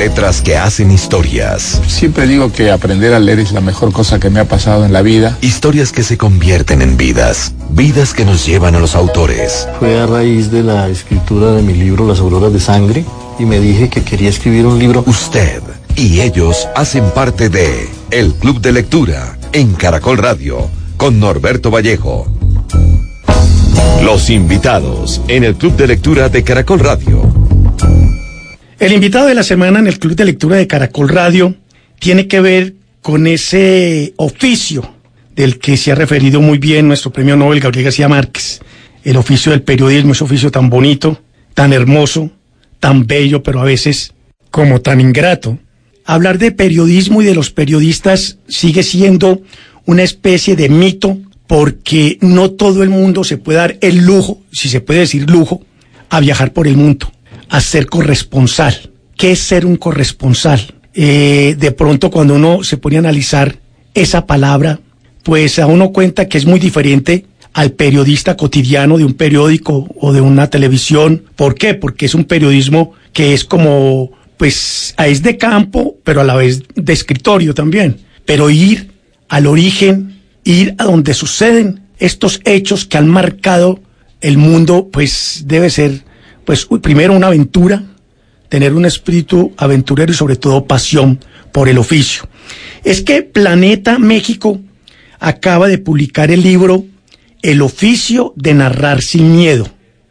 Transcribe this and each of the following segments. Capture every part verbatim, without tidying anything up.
letras que hacen historias. Siempre digo que aprender a leer es la mejor cosa que me ha pasado en la vida. Historias que se convierten en vidas. Vidas que nos llevan a los autores. Fue a raíz de la escritura de mi libro Las Auroras de Sangre y me dije que quería escribir un libro. Usted y ellos hacen parte de El Club de Lectura en Caracol Radio con Norberto Vallejo. Los invitados en el Club de Lectura de Caracol Radio. El invitado de la semana en el Club de Lectura de Caracol Radio tiene que ver con ese oficio del que se ha referido muy bien nuestro premio Nobel Gabriel García Márquez. El oficio del periodismo, ese oficio tan bonito, tan hermoso, tan bello, pero a veces como tan ingrato. Hablar de periodismo y de los periodistas sigue siendo una especie de mito, porque no todo el mundo se puede dar el lujo, si se puede decir lujo, a viajar por el mundo, a ser corresponsal. ¿Qué es ser un corresponsal? Eh, de pronto cuando uno se pone a analizar esa palabra, pues a uno cuenta que es muy diferente al periodista cotidiano de un periódico o de una televisión. ¿Por qué? Porque es un periodismo que es como, pues, es de campo, pero a la vez de escritorio también. Pero ir al origen, ir a donde suceden estos hechos que han marcado el mundo, pues debe ser, pues primero una aventura, tener un espíritu aventurero y sobre todo pasión por el oficio. Es que Planeta México acaba de publicar el libro El oficio de narrar sin miedo.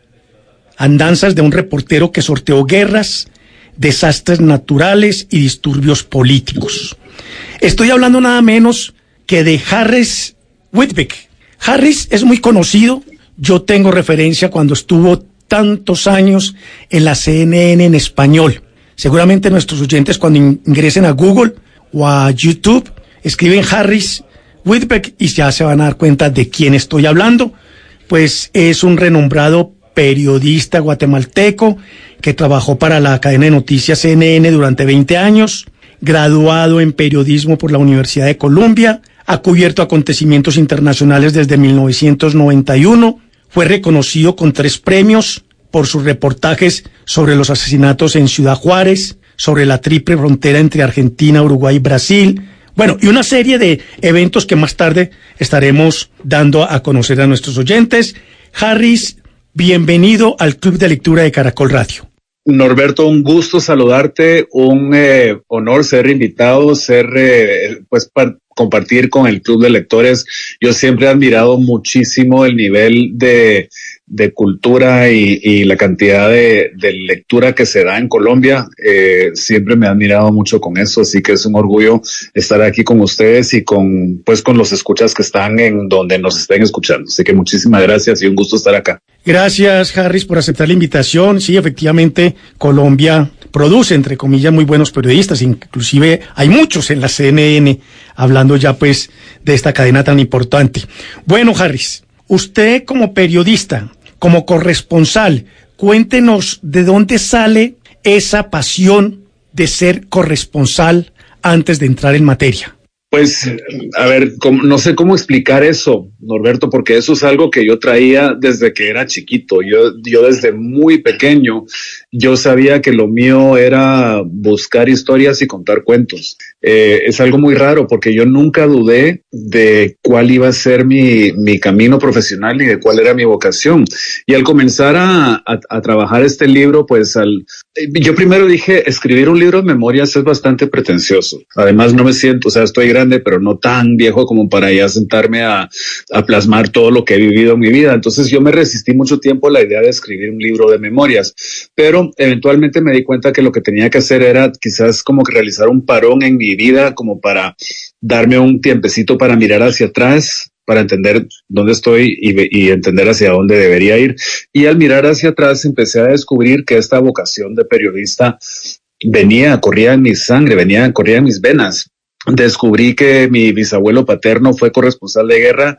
Andanzas de un reportero que sorteó guerras, desastres naturales y disturbios políticos. Estoy hablando nada menos que de Harris Whitbeck. Harris es muy conocido. Yo tengo referencia cuando estuvo tantos años en la C N N en español. Seguramente nuestros oyentes cuando ingresen a Google o a YouTube escriben Harris Whitbeck y ya se van a dar cuenta de quién estoy hablando. Pues es un renombrado periodista guatemalteco que trabajó para la cadena de noticias C N N durante veinte años, graduado en periodismo por la Universidad de Columbia, ha cubierto acontecimientos internacionales desde mil novecientos noventa y uno, fue reconocido con tres premios por sus reportajes sobre los asesinatos en Ciudad Juárez, sobre la triple frontera entre Argentina, Uruguay y Brasil, bueno, y una serie de eventos que más tarde estaremos dando a conocer a nuestros oyentes. Harris, bienvenido al Club de Lectura de Caracol Radio. Norberto, un gusto saludarte, un eh, honor ser invitado, ser, eh, pues, par- compartir con el Club de Lectores. Yo siempre he admirado muchísimo el nivel de, de cultura y, y la cantidad de, de lectura que se da en Colombia. Eh, siempre me he admirado mucho con eso, así que es un orgullo estar aquí con ustedes y con, pues, con los escuchas que están en donde nos estén escuchando. Así que muchísimas gracias y un gusto estar acá. Gracias, Harris, por aceptar la invitación. Sí, efectivamente, Colombia produce, entre comillas, muy buenos periodistas, inclusive hay muchos en la C N N, hablando ya pues de esta cadena tan importante. Bueno, Harris, usted como periodista, como corresponsal, cuéntenos de dónde sale esa pasión de ser corresponsal antes de entrar en materia. Pues, a ver, no sé cómo explicar eso, Norberto, porque eso es algo que yo traía desde que era chiquito. Yo, yo desde muy pequeño, yo sabía que lo mío era buscar historias y contar cuentos. Eh, es algo muy raro porque yo nunca dudé de cuál iba a ser mi, mi camino profesional ni de cuál era mi vocación. Y al comenzar a, a, a trabajar este libro, pues al, yo primero dije, escribir un libro de memorias es bastante pretencioso. Además, no me siento, o sea, estoy grande, pero no tan viejo como para ya sentarme a, a plasmar todo lo que he vivido en mi vida. Entonces yo me resistí mucho tiempo a la idea de escribir un libro de memorias, pero eventualmente me di cuenta que lo que tenía que hacer era quizás como que realizar un parón en mi vida, como para darme un tiempecito para mirar hacia atrás, para entender dónde estoy y, y entender hacia dónde debería ir. Y al mirar hacia atrás empecé a descubrir que esta vocación de periodista venía, corría en mi sangre, venía, corría en mis venas. Descubrí que mi bisabuelo paterno fue corresponsal de guerra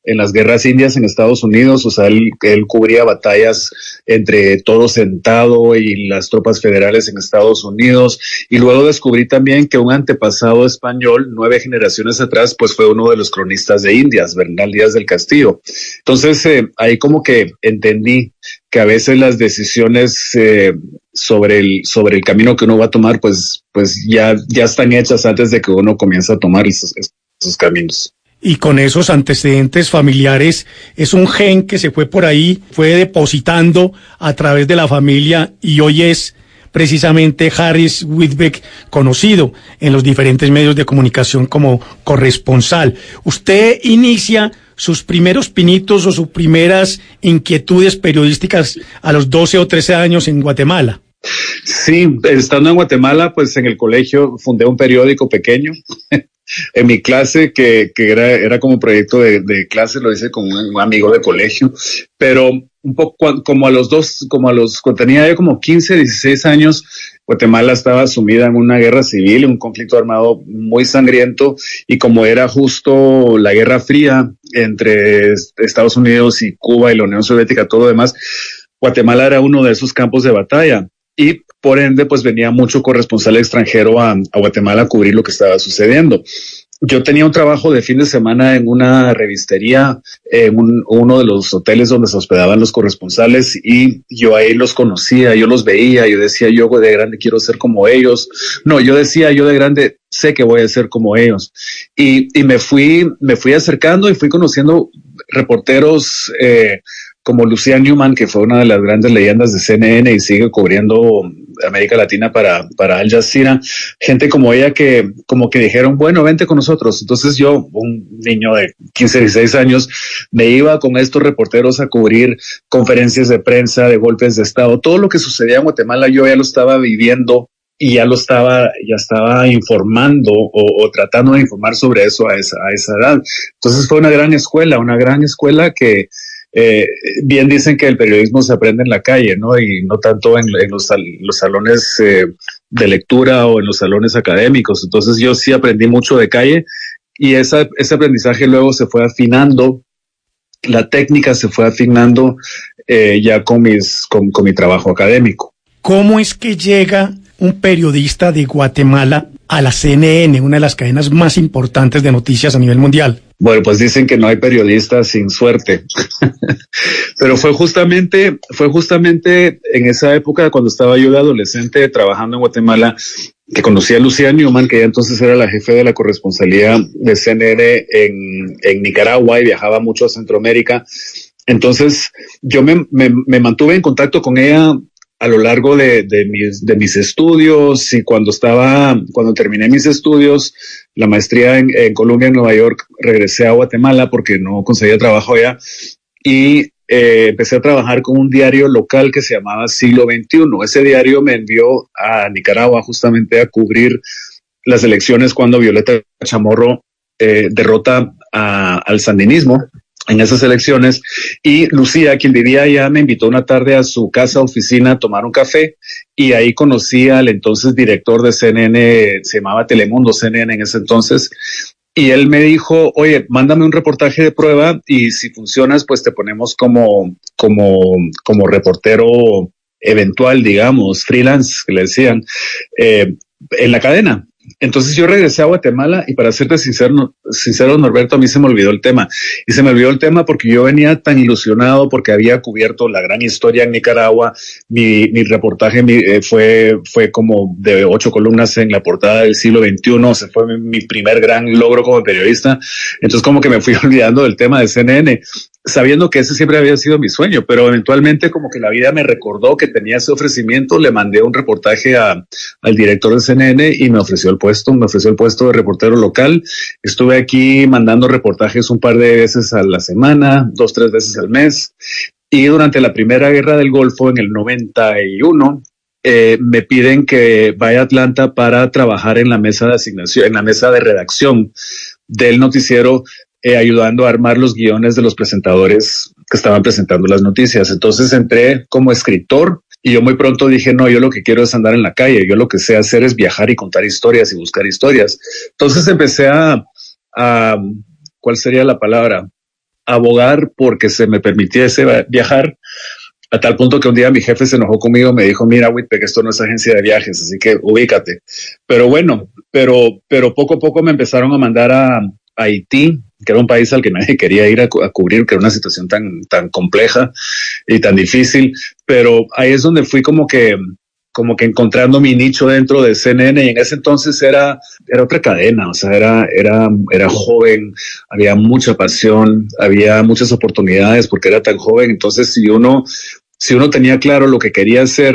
en las guerras indias en Estados Unidos, o sea, él, él cubría batallas entre Toro Sentado y las tropas federales en Estados Unidos, y luego descubrí también que un antepasado español, nueve generaciones atrás, pues fue uno de los cronistas de Indias, Bernal Díaz del Castillo. Entonces, eh, ahí como que entendí que a veces las decisiones eh, sobre el sobre el camino que uno va a tomar, pues, pues ya, ya están hechas antes de que uno comience a tomar esos, esos caminos. Y con esos antecedentes familiares, es un gen que se fue por ahí, fue depositando a través de la familia y hoy es precisamente Harris Whitbeck, conocido en los diferentes medios de comunicación como corresponsal. Usted inicia sus primeros pinitos o sus primeras inquietudes periodísticas a los doce o trece años en Guatemala. Sí, estando en Guatemala, pues en el colegio fundé un periódico pequeño. En mi clase, que, que era, era como proyecto de, de clase, lo hice con un amigo de colegio, pero un poco como a los dos, como a los, cuando tenía yo como quince, dieciséis años, Guatemala estaba sumida en una guerra civil, un conflicto armado muy sangriento, y como era justo la Guerra Fría entre Estados Unidos y Cuba y la Unión Soviética, todo lo demás, Guatemala era uno de esos campos de batalla. Y por ende, pues venía mucho corresponsal extranjero a, a Guatemala a cubrir lo que estaba sucediendo. Yo tenía un trabajo de fin de semana en una revistería, en un, uno de los hoteles donde se hospedaban los corresponsales, y yo ahí los conocía, yo los veía, yo decía, yo de grande quiero ser como ellos. No, yo decía, yo de grande sé que voy a ser como ellos. Y, y me fui, me fui acercando y fui conociendo reporteros, eh, como Lucía Newman, que fue una de las grandes leyendas de C N N y sigue cubriendo América Latina para, para Al Jazeera, gente como ella que como que dijeron, bueno, vente con nosotros. Entonces yo, un niño de quince, dieciséis años, me iba con estos reporteros a cubrir conferencias de prensa, de golpes de Estado, todo lo que sucedía en Guatemala yo ya lo estaba viviendo y ya lo estaba, ya estaba informando o, o tratando de informar sobre eso a esa, a esa edad. Entonces fue una gran escuela, una gran escuela que Eh, bien dicen que el periodismo se aprende en la calle, ¿no? Y no tanto en, en los, los salones eh, de lectura o en los salones académicos. Entonces yo sí aprendí mucho de calle y esa, ese aprendizaje luego se fue afinando, la técnica se fue afinando eh, ya con, mis, con, con mi trabajo académico. ¿Cómo es que llega un periodista de Guatemala a la C N N, una de las cadenas más importantes de noticias a nivel mundial? Bueno, pues dicen que no hay periodistas sin suerte, pero fue justamente, fue justamente en esa época cuando estaba yo de adolescente trabajando en Guatemala que conocí a Lucía Newman, que ya entonces era la jefe de la corresponsalía de C N N en, en Nicaragua y viajaba mucho a Centroamérica. Entonces yo me, me, me mantuve en contacto con ella a lo largo de, de mis, de mis estudios, y cuando estaba, cuando terminé mis estudios, la maestría en, en Columbia, en Nueva York, regresé a Guatemala porque no conseguía trabajo allá y eh, empecé a trabajar con un diario local que se llamaba Siglo veintiuno. Ese diario me envió a Nicaragua justamente a cubrir las elecciones cuando Violeta Chamorro eh, derrota a, al sandinismo en esas elecciones, y Lucía, quien vivía allá, me invitó una tarde a su casa oficina a tomar un café, y ahí conocí al entonces director de C N N, se llamaba Telemundo C N N en ese entonces, y él me dijo, oye, mándame un reportaje de prueba y si funcionas, pues te ponemos como, como, como reportero eventual, digamos, freelance, que le decían, eh, en la cadena. Entonces yo regresé a Guatemala y para serte sincero, sincero, Norberto, a mí se me olvidó el tema. Y se me olvidó el tema porque yo venía tan ilusionado porque había cubierto la gran historia en Nicaragua. Mi, mi reportaje mi, eh, fue, fue como de ocho columnas en la portada del Siglo veintiuno. O sea, fue mi, mi primer gran logro como periodista. Entonces como que me fui olvidando del tema de C N N, sabiendo que ese siempre había sido mi sueño, pero eventualmente como que la vida me recordó que tenía ese ofrecimiento. Le mandé un reportaje a, al director de C N N y me ofreció el puesto, me ofreció el puesto de reportero local. Estuve aquí mandando reportajes un par de veces a la semana, dos, tres veces al mes. Y durante la primera guerra del Golfo, en el noventa y uno, eh, me piden que vaya a Atlanta para trabajar en la mesa de asignación, en la mesa de redacción del noticiero, eh, ayudando a armar los guiones de los presentadores que estaban presentando las noticias. Entonces entré como escritor. Y yo muy pronto dije, no, yo lo que quiero es andar en la calle, yo lo que sé hacer es viajar y contar historias y buscar historias. Entonces empecé a, a ¿cuál sería la palabra? abogar porque se me permitiese viajar, a tal punto que un día mi jefe se enojó conmigo, me dijo, mira, Whitbeck, esto no es agencia de viajes, así que ubícate. Pero bueno, pero, pero poco a poco me empezaron a mandar a, a Haití, que era un país al que nadie quería ir a, a cubrir, que era una situación tan, tan compleja y tan difícil, pero ahí es donde fui como que, como que encontrando mi nicho dentro de C N N, y en ese entonces era, era otra cadena, o sea, era, era, era joven, había mucha pasión, había muchas oportunidades porque era tan joven. Entonces, si uno, si uno tenía claro lo que quería hacer,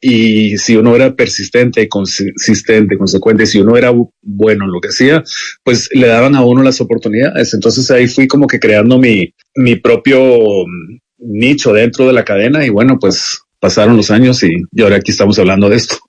y si uno era persistente, consistente, consecuente, si uno era bueno en lo que hacía, pues le daban a uno las oportunidades. Entonces ahí fui como que creando mi, mi propio nicho dentro de la cadena, y bueno, pues pasaron los años y, y ahora aquí estamos hablando de esto.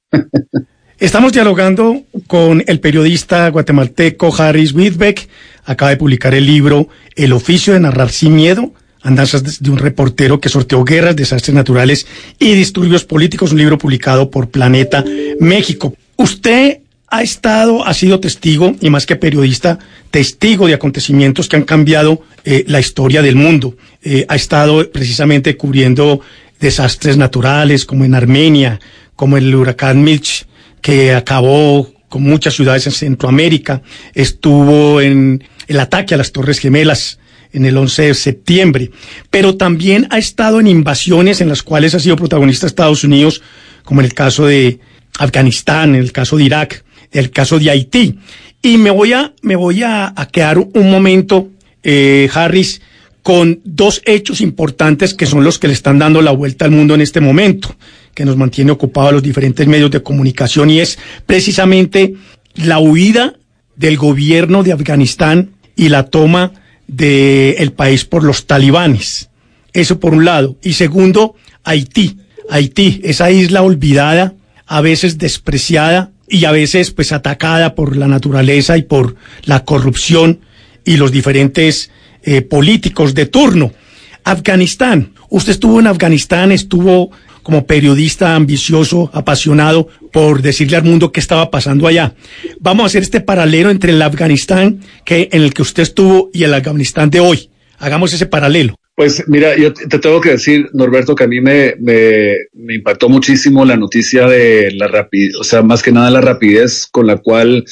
Estamos dialogando con el periodista guatemalteco Harris Whitbeck. Acaba de publicar el libro El oficio de narrar sin miedo, andanzas de un reportero que sorteó guerras, desastres naturales y disturbios políticos, un libro publicado por Planeta México. Usted ha estado, ha sido testigo, y más que periodista, testigo de acontecimientos que han cambiado eh, la historia del mundo. Eh, ha estado precisamente cubriendo desastres naturales, como en Armenia, como el huracán Mitch, que acabó con muchas ciudades en Centroamérica. Estuvo en el ataque a las Torres Gemelas en el once de septiembre, pero también ha estado en invasiones en las cuales ha sido protagonista Estados Unidos, como en el caso de Afganistán, en el caso de Irak, en el caso de Haití. Y me voy a, me voy a, a quedar un momento, eh, Harris, con dos hechos importantes que son los que le están dando la vuelta al mundo en este momento, que nos mantiene ocupados a los diferentes medios de comunicación, y es precisamente la huida del gobierno de Afganistán y la toma del país por los talibanes. Eso por un lado. Y segundo, Haití. Haití, esa isla olvidada, a veces despreciada y a veces pues atacada por la naturaleza y por la corrupción y los diferentes eh, políticos de turno. Afganistán. Usted estuvo en Afganistán, estuvo como periodista ambicioso, apasionado por decirle al mundo qué estaba pasando allá. Vamos a hacer este paralelo entre el Afganistán que en el que usted estuvo y el Afganistán de hoy. Hagamos ese paralelo. Pues mira, yo te tengo que decir, Norberto, que a mí me, me, me impactó muchísimo la noticia de la rapidez, o sea, más que nada la rapidez con la cual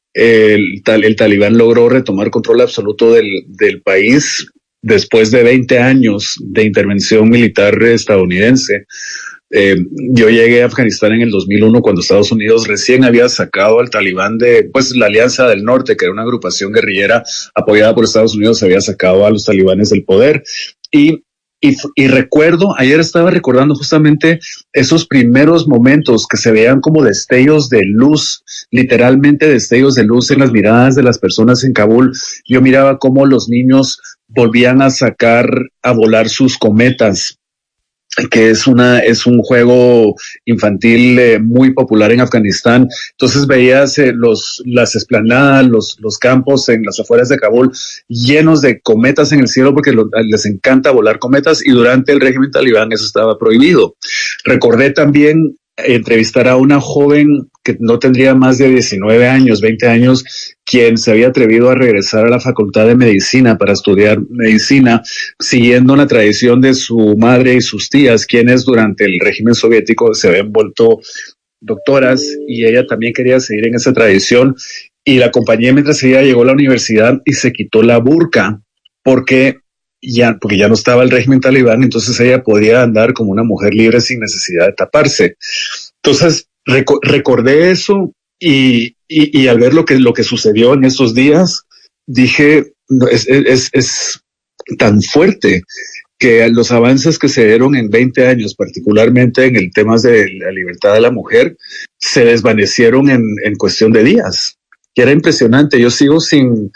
el, el talibán logró retomar control absoluto del, del país después de veinte años de intervención militar estadounidense. Eh, yo llegué a Afganistán en el dos mil uno, cuando Estados Unidos recién había sacado al talibán de, pues, la Alianza del Norte, que era una agrupación guerrillera apoyada por Estados Unidos, había sacado a los talibanes del poder. Y, y, y recuerdo, ayer estaba recordando justamente esos primeros momentos que se veían como destellos de luz, literalmente destellos de luz en las miradas de las personas en Kabul. Yo miraba cómo los niños volvían a sacar a volar sus cometas, que es una es un juego infantil eh, muy popular en Afganistán. Entonces veías eh, los las esplanadas, los los campos en las afueras de Kabul llenos de cometas en el cielo, porque lo, les encanta volar cometas, y durante el régimen talibán eso estaba prohibido. Recordé también entrevistar a una joven que no tendría más de diecinueve años, veinte años, quien se había atrevido a regresar a la Facultad de Medicina para estudiar medicina, siguiendo la tradición de su madre y sus tías, quienes durante el régimen soviético se habían vuelto doctoras, y ella también quería seguir en esa tradición, y la acompañé mientras ella llegó a la universidad y se quitó la burka porque ya, porque ya no estaba el régimen talibán, entonces ella podía andar como una mujer libre sin necesidad de taparse. Entonces rec- recordé eso y, y, y al ver lo que, lo que sucedió en esos días, dije, no, es, es, es tan fuerte que los avances que se dieron en veinte años, particularmente en el tema de la libertad de la mujer, se desvanecieron en, en cuestión de días. Y era impresionante. Yo sigo sin,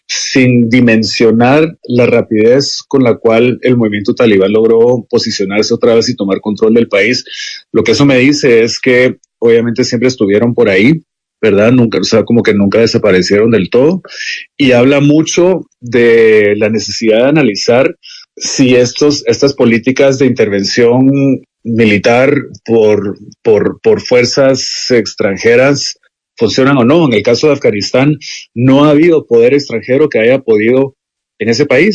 sin dimensionar la rapidez con la cual el movimiento talibán logró posicionarse otra vez y tomar control del país. Lo que eso me dice es que obviamente siempre estuvieron por ahí, ¿verdad? Nunca, o sea, como que nunca desaparecieron del todo. Y habla mucho de la necesidad de analizar si estos, estas políticas de intervención militar por, por, por fuerzas extranjeras funcionan o no. En el caso de Afganistán, no ha habido poder extranjero que haya podido en ese país.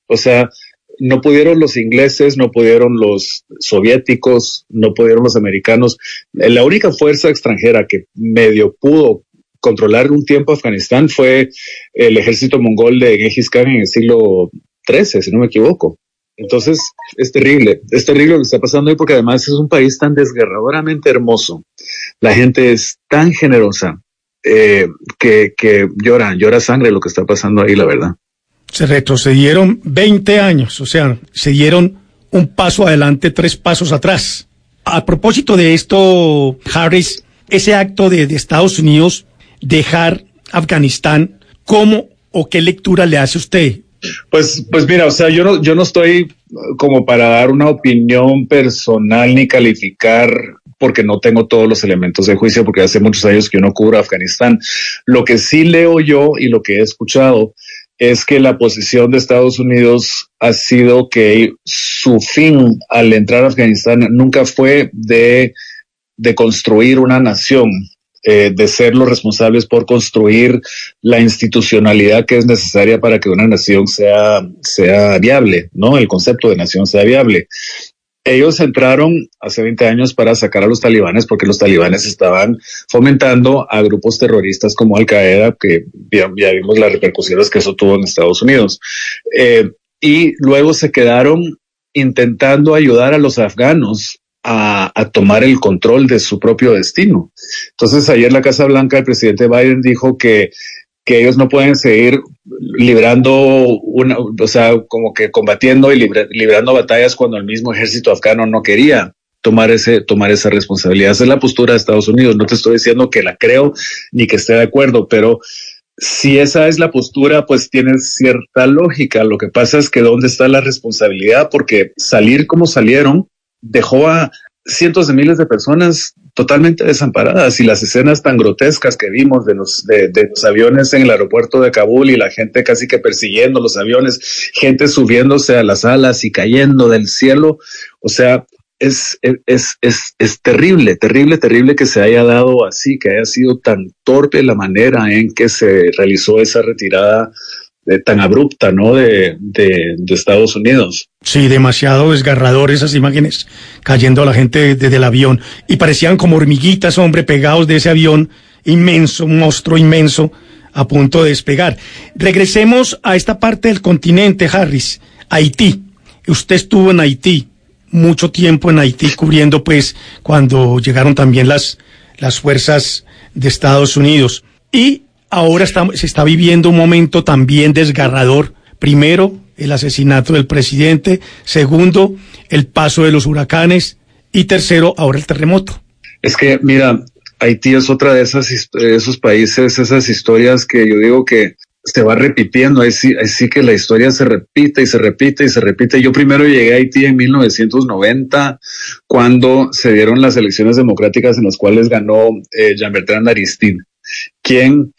O sea, no pudieron los ingleses, no pudieron los soviéticos, no pudieron los americanos. La única fuerza extranjera que medio pudo controlar un tiempo Afganistán fue el ejército mongol de Genghis Khan en el siglo trece, si no me equivoco. Entonces, es terrible, es terrible lo que está pasando hoy porque además es un país tan desgarradoramente hermoso. La gente es tan generosa eh, que, que llora, llora sangre lo que está pasando ahí, la verdad. Se retrocedieron veinte años, o sea, se dieron un paso adelante, tres pasos atrás. A propósito de esto, Harris, ese acto de, de Estados Unidos, dejar Afganistán, ¿cómo o qué lectura le hace usted? Pues, pues mira, o sea, yo no, yo no estoy como para dar una opinión personal ni calificar porque no tengo todos los elementos de juicio, porque hace muchos años que yo no cubro Afganistán. Lo que sí leo yo y lo que he escuchado es que la posición de Estados Unidos ha sido que su fin al entrar a Afganistán nunca fue de, de construir una nación, Eh, de ser los responsables por construir la institucionalidad que es necesaria para que una nación sea, sea viable, ¿no? El concepto de nación sea viable. Ellos entraron hace veinte años para sacar a los talibanes porque los talibanes estaban fomentando a grupos terroristas como Al-Qaeda, que ya, ya vimos las repercusiones que eso tuvo en Estados Unidos. Eh, y luego se quedaron intentando ayudar a los afganos A, a tomar el control de su propio destino. Entonces, ayer en la Casa Blanca el presidente Biden dijo que, que ellos no pueden seguir librando una, o sea, como que combatiendo y libra, librando batallas cuando el mismo ejército afgano no quería tomar ese, tomar esa responsabilidad. Esa es la postura de Estados Unidos. No te estoy diciendo que la creo ni que esté de acuerdo, pero si esa es la postura, pues tiene cierta lógica. Lo que pasa es que ¿dónde está la responsabilidad? Porque salir como salieron dejó a cientos de miles de personas totalmente desamparadas, y las escenas tan grotescas que vimos de los, de, de los aviones en el aeropuerto de Kabul y la gente casi que persiguiendo los aviones, gente subiéndose a las alas y cayendo del cielo, o sea, es, es, es, es terrible, terrible, terrible que se haya dado así, que haya sido tan torpe la manera en que se realizó esa retirada Eh, tan abrupta, ¿no? De, de, de Estados Unidos. Sí, demasiado desgarrador esas imágenes cayendo a la gente desde el avión y parecían como hormiguitas, hombre, pegados de ese avión inmenso, un monstruo inmenso a punto de despegar. Regresemos a esta parte del continente, Harris, Haití. Usted estuvo en Haití, mucho tiempo en Haití cubriendo, pues, cuando llegaron también las, las fuerzas de Estados Unidos. Y ahora estamos, se está viviendo un momento también desgarrador. Primero, el asesinato del presidente. Segundo, el paso de los huracanes. Y tercero, ahora el terremoto. Es que, mira, Haití es otra de esas, esos países, esas historias que yo digo que se va repitiendo. Ahí sí, ahí sí que la historia se repite y se repite y se repite. Yo primero llegué a Haití en mil novecientos noventa, cuando se dieron las elecciones democráticas en las cuales ganó eh, Jean-Bertrand Aristide, quien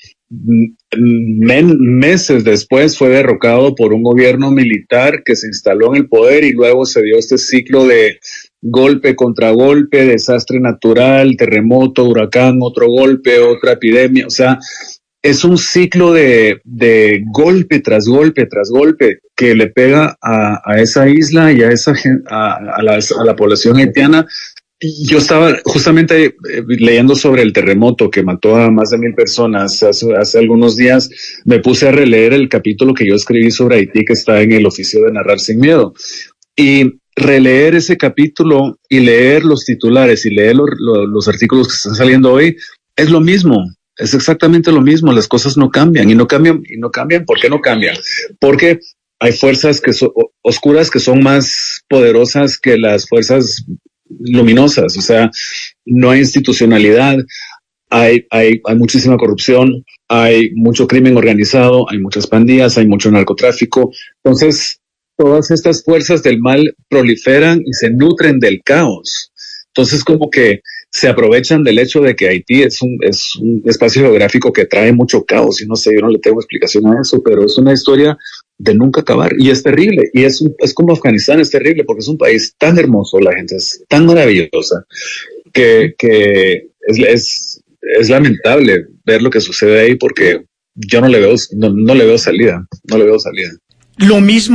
Men, meses después fue derrocado por un gobierno militar que se instaló en el poder, y luego se dio este ciclo de golpe contra golpe, desastre natural, terremoto, huracán, otro golpe, otra epidemia. O sea, es un ciclo de, de golpe tras golpe tras golpe que le pega a, a esa isla y a, esa, a, a, la, a la población haitiana. Yo estaba justamente leyendo sobre el terremoto que mató a más de mil personas hace, hace algunos días. Me puse a releer el capítulo que yo escribí sobre Haití, que está en el oficio de Narrar Sin Miedo. Y releer ese capítulo y leer los titulares y leer lo, lo, los artículos que están saliendo hoy es lo mismo. Es exactamente lo mismo. Las cosas no cambian y no cambian y no cambian. ¿Por qué no cambian? Porque hay fuerzas que son oscuras que son más poderosas que las fuerzas luminosas. O sea, no hay institucionalidad, hay, hay, hay muchísima corrupción, hay mucho crimen organizado, hay muchas pandillas, hay mucho narcotráfico. Entonces, todas estas fuerzas del mal proliferan y se nutren del caos. Entonces, como que se aprovechan del hecho de que Haití es un, es un espacio geográfico que trae mucho caos. Y no sé, yo no le tengo explicación a eso, pero es una historia de nunca acabar, y es terrible, y es, un, es como Afganistán, es terrible porque es un país tan hermoso, la gente es tan maravillosa que, que es, es, es lamentable ver lo que sucede ahí, porque yo no le veo, no, no le veo salida, no le veo salida. Lo mismo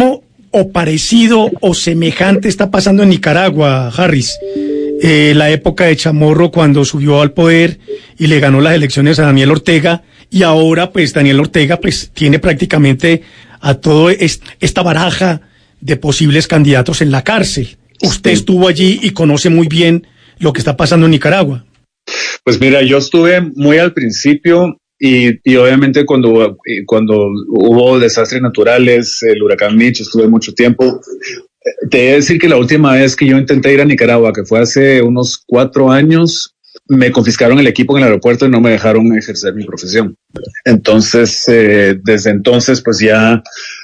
o parecido o semejante está pasando en Nicaragua, Harris. Eh, la época de Chamorro cuando subió al poder y le ganó las elecciones a Daniel Ortega, y ahora pues Daniel Ortega pues tiene prácticamente a toda esta baraja de posibles candidatos en la cárcel. Usted estuvo allí y conoce muy bien lo que está pasando en Nicaragua. Pues mira, yo estuve muy al principio y, y obviamente cuando, cuando hubo desastres naturales, el huracán Mitch, estuve mucho tiempo. Te voy a decir que la última vez que yo intenté ir a Nicaragua, que fue hace unos cuatro años, me confiscaron el equipo en el aeropuerto y no me dejaron ejercer mi profesión. Entonces, eh, desde entonces, pues ya,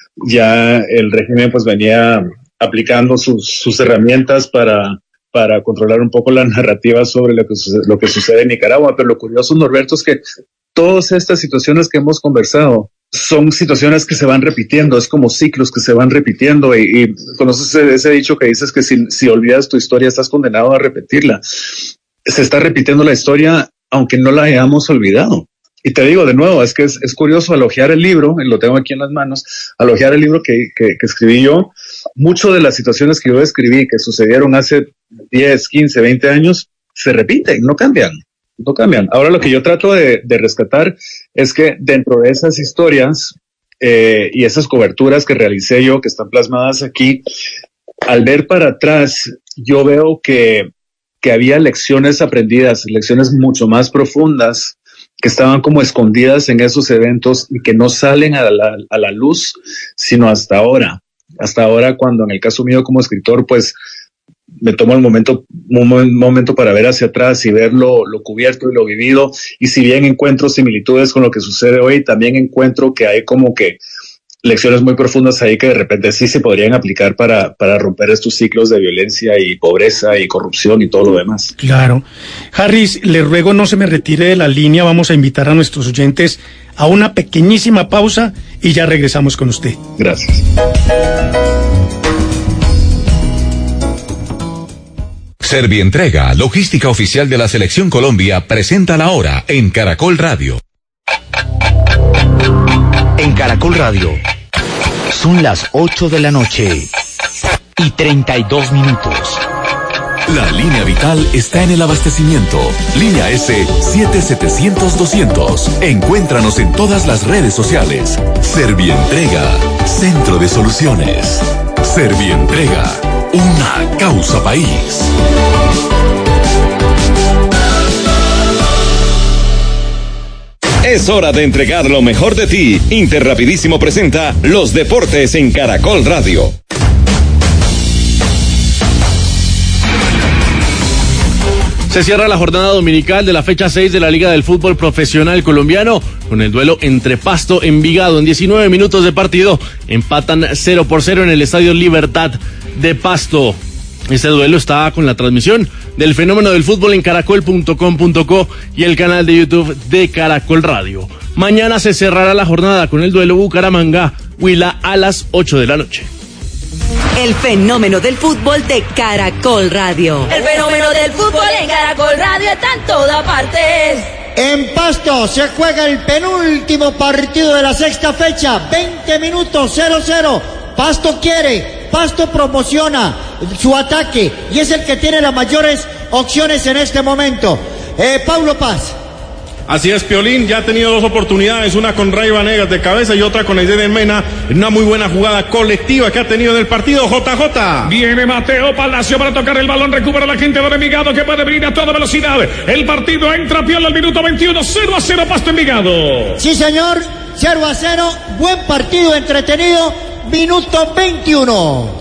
ya el régimen pues venía aplicando sus, sus herramientas para, para controlar un poco la narrativa sobre lo que, lo que sucede en Nicaragua. Pero lo curioso, Norberto, es que todas estas situaciones que hemos conversado son situaciones que se van repitiendo, es como ciclos que se van repitiendo, y, y conoces ese, ese dicho que dices que si, si olvidas tu historia estás condenado a repetirla. Se está repitiendo la historia aunque no la hayamos olvidado. Y te digo de nuevo, es que es, es curioso al hojear el libro, lo tengo aquí en las manos, al hojear el libro que, que, que escribí yo, mucho de las situaciones que yo escribí que sucedieron hace diez, quince, veinte años, se repiten, no cambian, no cambian. Ahora lo que yo trato de, de rescatar es que dentro de esas historias eh, y esas coberturas que realicé yo, que están plasmadas aquí, al ver para atrás, yo veo que, que había lecciones aprendidas, lecciones mucho más profundas, que estaban como escondidas en esos eventos y que no salen a la, a la luz, sino hasta ahora. Hasta ahora, cuando en el caso mío como escritor, pues me tomo el momento, un momento para ver hacia atrás y ver lo, lo cubierto y lo vivido. Y si bien encuentro similitudes con lo que sucede hoy, también encuentro que hay como que lecciones muy profundas ahí que de repente sí se podrían aplicar para, para romper estos ciclos de violencia y pobreza y corrupción y todo lo demás. Claro. Harris, le ruego no se me retire de la línea. Vamos a invitar a nuestros oyentes a una pequeñísima pausa y ya regresamos con usted. Gracias. Servientrega, logística oficial de la Selección Colombia, presenta la hora en Caracol Radio. En Caracol Radio, son las ocho de la noche y treinta y dos minutos. La línea vital está en el abastecimiento. Línea S siete setecientos doscientos. Encuéntranos en todas las redes sociales. Servientrega, centro de soluciones. Servientrega, una causa país. Es hora de entregar lo mejor de ti. Interrapidísimo presenta los deportes en Caracol Radio. Se cierra la jornada dominical de la fecha seis de la Liga del Fútbol Profesional Colombiano con el duelo entre Pasto y Envigado. En diecinueve minutos de partido empatan cero por cero en el Estadio Libertad de Pasto. Este duelo está con la transmisión del Fenómeno del Fútbol en caracol punto com punto co y el canal de YouTube de Caracol Radio. Mañana se cerrará la jornada con el duelo Bucaramanga-Huila a las ocho de la noche. El Fenómeno del Fútbol de Caracol Radio. El Fenómeno del Fútbol en Caracol Radio está en todas partes. En Pasto se juega el penúltimo partido de la sexta fecha. veinte minutos, cero cero. Pasto quiere, Pasto promociona su ataque y es el que tiene las mayores opciones en este momento. Eh, Paulo Paz. Así es, Piolín, ya ha tenido dos oportunidades, una con Ray Vanegas de cabeza y otra con Aiden Mena, en una muy buena jugada colectiva que ha tenido en el partido. J J. Viene Mateo Palacio para tocar el balón, recupera la gente de Envigado que puede venir a toda velocidad. El partido entra Piola al minuto veintiuno, cero a cero Pasto Envigado. Sí, señor, cero a cero, buen partido entretenido, minuto veintiuno.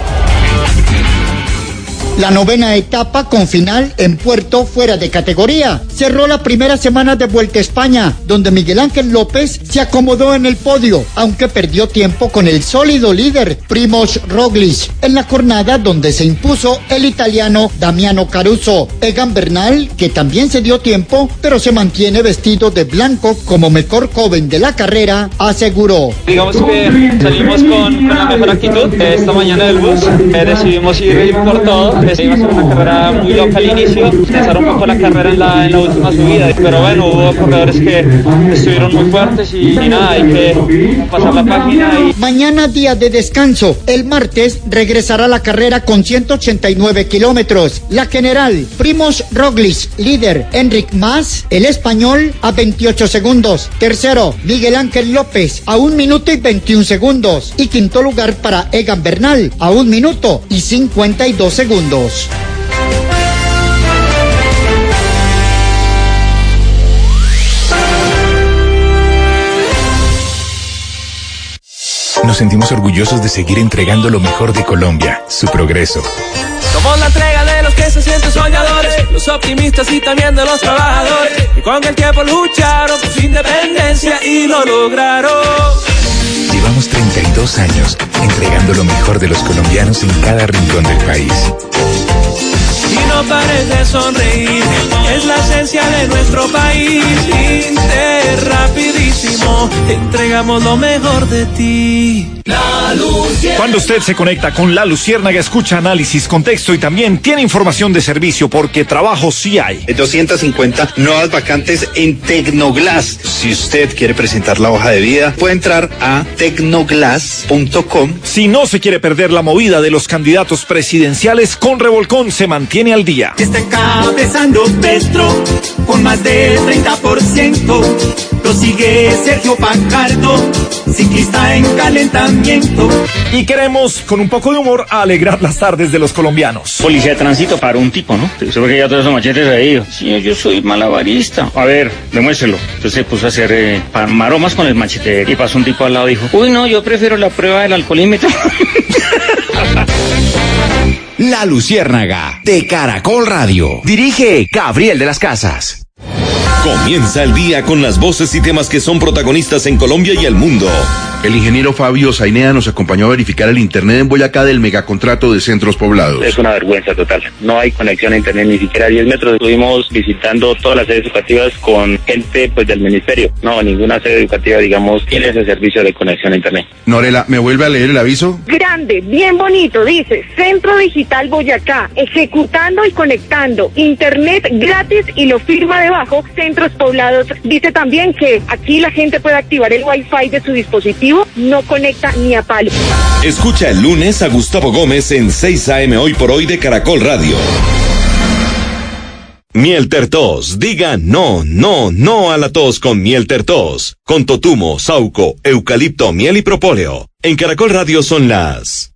La novena etapa con final en Puerto fuera de categoría. Cerró la primera semana de Vuelta a España, donde Miguel Ángel López se acomodó en el podio, aunque perdió tiempo con el sólido líder Primož Roglič, en la jornada donde se impuso el italiano Damiano Caruso. Egan Bernal, que también se dio tiempo, pero se mantiene vestido de blanco como mejor joven de la carrera, aseguró. Digamos que salimos con, con la mejor actitud. Esta mañana del bus eh, decidimos ir, ir por todo. pues iba a ser una carrera muy loca al inicio, empezaron un poco la carrera en la, en la última subida, pero bueno, hubo corredores que estuvieron muy fuertes y, y nada, hay que pasar la página. Y... Mañana día de descanso, el martes regresará la carrera con ciento ochenta y nueve kilómetros. La general, Primož Roglič, líder, Enric Mas, el español, a veintiocho segundos. Tercero, Miguel Ángel López, a un minuto y veintiún segundos. Y quinto lugar para Egan Bernal, a un minuto y cincuenta y dos segundos. Nos sentimos orgullosos de seguir entregando lo mejor de Colombia, su progreso. Somos la entrega de los que se sienten soñadores, los optimistas y también de los trabajadores, que con el tiempo lucharon por su independencia y lo lograron. Llevamos treinta y dos años entregando lo mejor de los colombianos en cada rincón del país. Y no pares de sonreír, es la esencia de nuestro país. Inter, rapidísimo, te entregamos lo mejor de ti. La Luciérnaga. Cuando usted se conecta con La Luciérnaga, escucha análisis, contexto y también tiene información de servicio, porque trabajo sí hay. doscientas cincuenta nuevas vacantes en Tecnoglass. Si usted quiere presentar la hoja de vida, puede entrar a tecnoglass punto com. Si no se quiere perder la movida de los candidatos presidenciales, con Revolcón se mantiene al día. Está encabezando Petro con más de treinta por ciento. Lo sigue Sergio Fajardo, ciclista en calentamiento. Y queremos, con un poco de humor, alegrar las tardes de los colombianos. Policía de tránsito paró un tipo, ¿no? ¿Usted ve que ya todos esos machetes ahí? Sí, yo soy malabarista. A ver, demuéstrelo. Entonces se puso a hacer eh, maromas con el machete y pasó un tipo al lado y dijo, uy, no, yo prefiero la prueba del alcoholímetro. La Luciérnaga, de Caracol Radio. Dirige Gabriel de las Casas. Comienza el día con las voces y temas que son protagonistas en Colombia y el mundo. El ingeniero Fabio Zainea nos acompañó a verificar el internet en Boyacá del megacontrato de centros poblados. Es una vergüenza total. No hay conexión a internet ni siquiera a diez metros. Estuvimos visitando todas las sedes educativas con gente pues del ministerio. No, ninguna sede educativa, digamos, tiene ese servicio de conexión a internet. Norela, ¿me vuelve a leer el aviso? Grande, bien bonito, dice Centro Digital Boyacá, ejecutando y conectando internet gratis, y lo firma debajo, Centros Poblados. Dice también que aquí la gente puede activar el wifi de su dispositivo, no conecta ni a palo. Escucha el lunes a Gustavo Gómez en seis a eme Hoy por Hoy de Caracol Radio. Miel Tertos, diga no, no, no a la tos con Miel Tertos, con totumo, sauco, eucalipto, miel y propóleo. En Caracol Radio son las...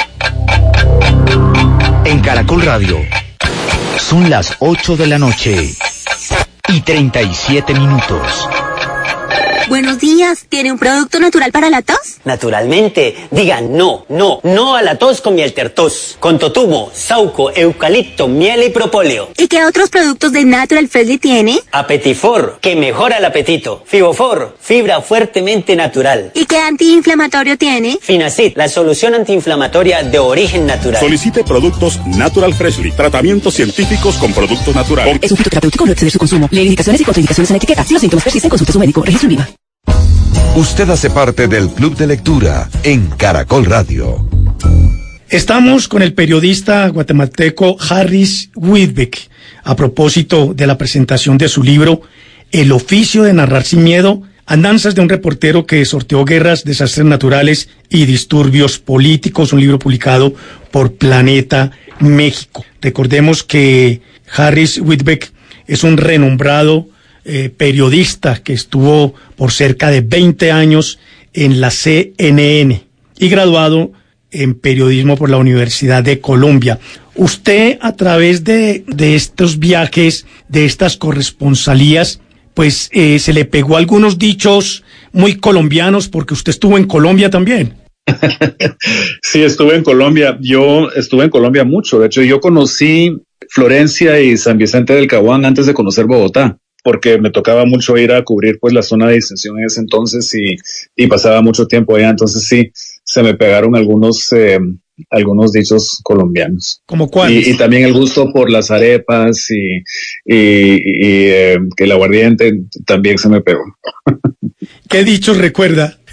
En Caracol Radio son las ocho de la noche y treinta y siete minutos. Buenos días, ¿tiene un producto natural para la tos? Naturalmente, digan no, no, no a la tos con Miel Tertos, con totumo, sauco, eucalipto, miel y propóleo. ¿Y qué otros productos de Natural Freshly tiene? Apetifor, que mejora el apetito. Fibofor, fibra fuertemente natural. ¿Y qué antiinflamatorio tiene? Finacid, la solución antiinflamatoria de origen natural. Solicite productos Natural Freshly, tratamientos científicos con productos naturales. Es un fitoterapéutico, no exceder su consumo. Lee indicaciones y contraindicaciones en la etiqueta. Si los síntomas persisten, consulte a su médico. Registro en IVA. Usted hace parte del Club de Lectura en Caracol Radio. Estamos con el periodista guatemalteco Harris Whitbeck a propósito de la presentación de su libro El oficio de narrar sin miedo, andanzas de un reportero que sorteó guerras, desastres naturales y disturbios políticos, un libro publicado por Planeta México. Recordemos que Harris Whitbeck es un renombrado Eh, periodista que estuvo por cerca de veinte años en la C N N y graduado en periodismo por la Universidad de Colombia. Usted, a través de, de estos viajes, de estas corresponsalías, pues eh, se le pegó algunos dichos muy colombianos, porque usted estuvo en Colombia también. Sí, estuve en Colombia. Yo estuve en Colombia mucho. De hecho, yo conocí Florencia y San Vicente del Caguán antes de conocer Bogotá, porque me tocaba mucho ir a cubrir pues la zona de distensión en ese entonces y, y pasaba mucho tiempo allá. Entonces sí, se me pegaron algunos eh, algunos dichos colombianos. ¿Cómo cuáles? Y, y también el gusto por las arepas y, y, y eh, que el aguardiente también se me pegó. ¿Qué dichos recuerda?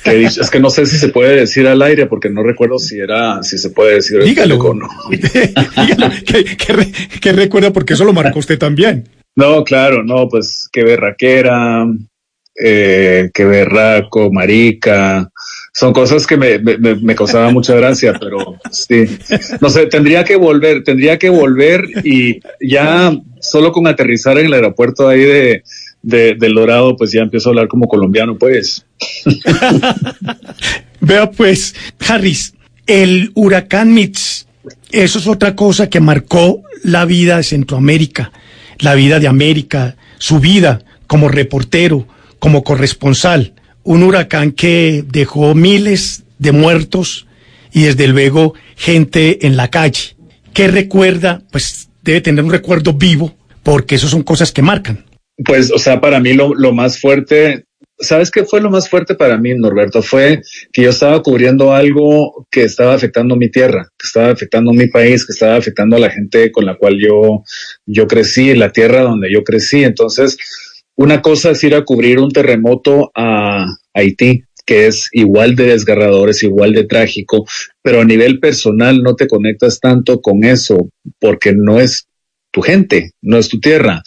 que he dicho, es que no sé si se puede decir al aire porque no recuerdo si era, si se puede decir. Dígalo. O no. Dígalo. ¿Qué, qué, re, ¿Qué recuerda? Porque eso lo marcó usted también. No, claro, no, pues qué berraquera, eh, qué berraco, marica. Son cosas que me, me, me causaban mucha gracia, pero sí. No sé, tendría que volver, tendría que volver y ya solo con aterrizar en el aeropuerto ahí de, de del Dorado, pues ya empiezo a hablar como colombiano, pues. Vea pues, Harris, el huracán Mitch, eso es otra cosa que marcó la vida de Centroamérica, la vida de América, su vida como reportero, como corresponsal. Un huracán que dejó miles de muertos y desde luego gente en la calle. ¿Qué recuerda? Pues debe tener un recuerdo vivo, porque eso son cosas que marcan. Pues, o sea, para mí lo, lo más fuerte, ¿sabes qué fue lo más fuerte para mí, Norberto? Fue que yo estaba cubriendo algo que estaba afectando mi tierra, que estaba afectando mi país, que estaba afectando a la gente con la cual yo, yo crecí, la tierra donde yo crecí. Entonces, una cosa es ir a cubrir un terremoto a Haití, que es igual de desgarrador, es igual de trágico, pero a nivel personal no te conectas tanto con eso porque no es tu gente, no es tu tierra.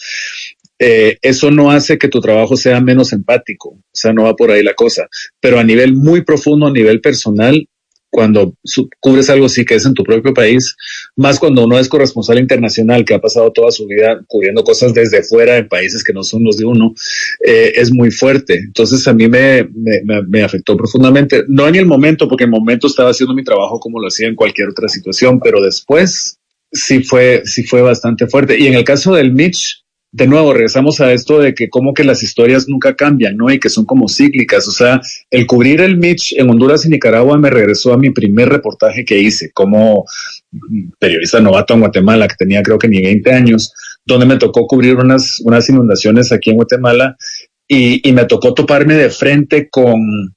Eh, eso no hace que tu trabajo sea menos empático, o sea, no va por ahí la cosa, pero a nivel muy profundo, a nivel personal, cuando cubres algo así que es en tu propio país, más cuando uno es corresponsal internacional que ha pasado toda su vida cubriendo cosas desde fuera en países que no son los de uno, eh, es muy fuerte. Entonces a mí me, me, me afectó profundamente, no en el momento, porque en el momento estaba haciendo mi trabajo como lo hacía en cualquier otra situación, pero después sí fue, sí fue bastante fuerte. Y en el caso del Mitch, de nuevo, regresamos a esto de que como que las historias nunca cambian, ¿no? Y que son como cíclicas. O sea, el cubrir el Mitch en Honduras y Nicaragua me regresó a mi primer reportaje que hice como periodista novato en Guatemala, que tenía creo que ni veinte años, donde me tocó cubrir unas, unas inundaciones aquí en Guatemala y, y me tocó toparme de frente con,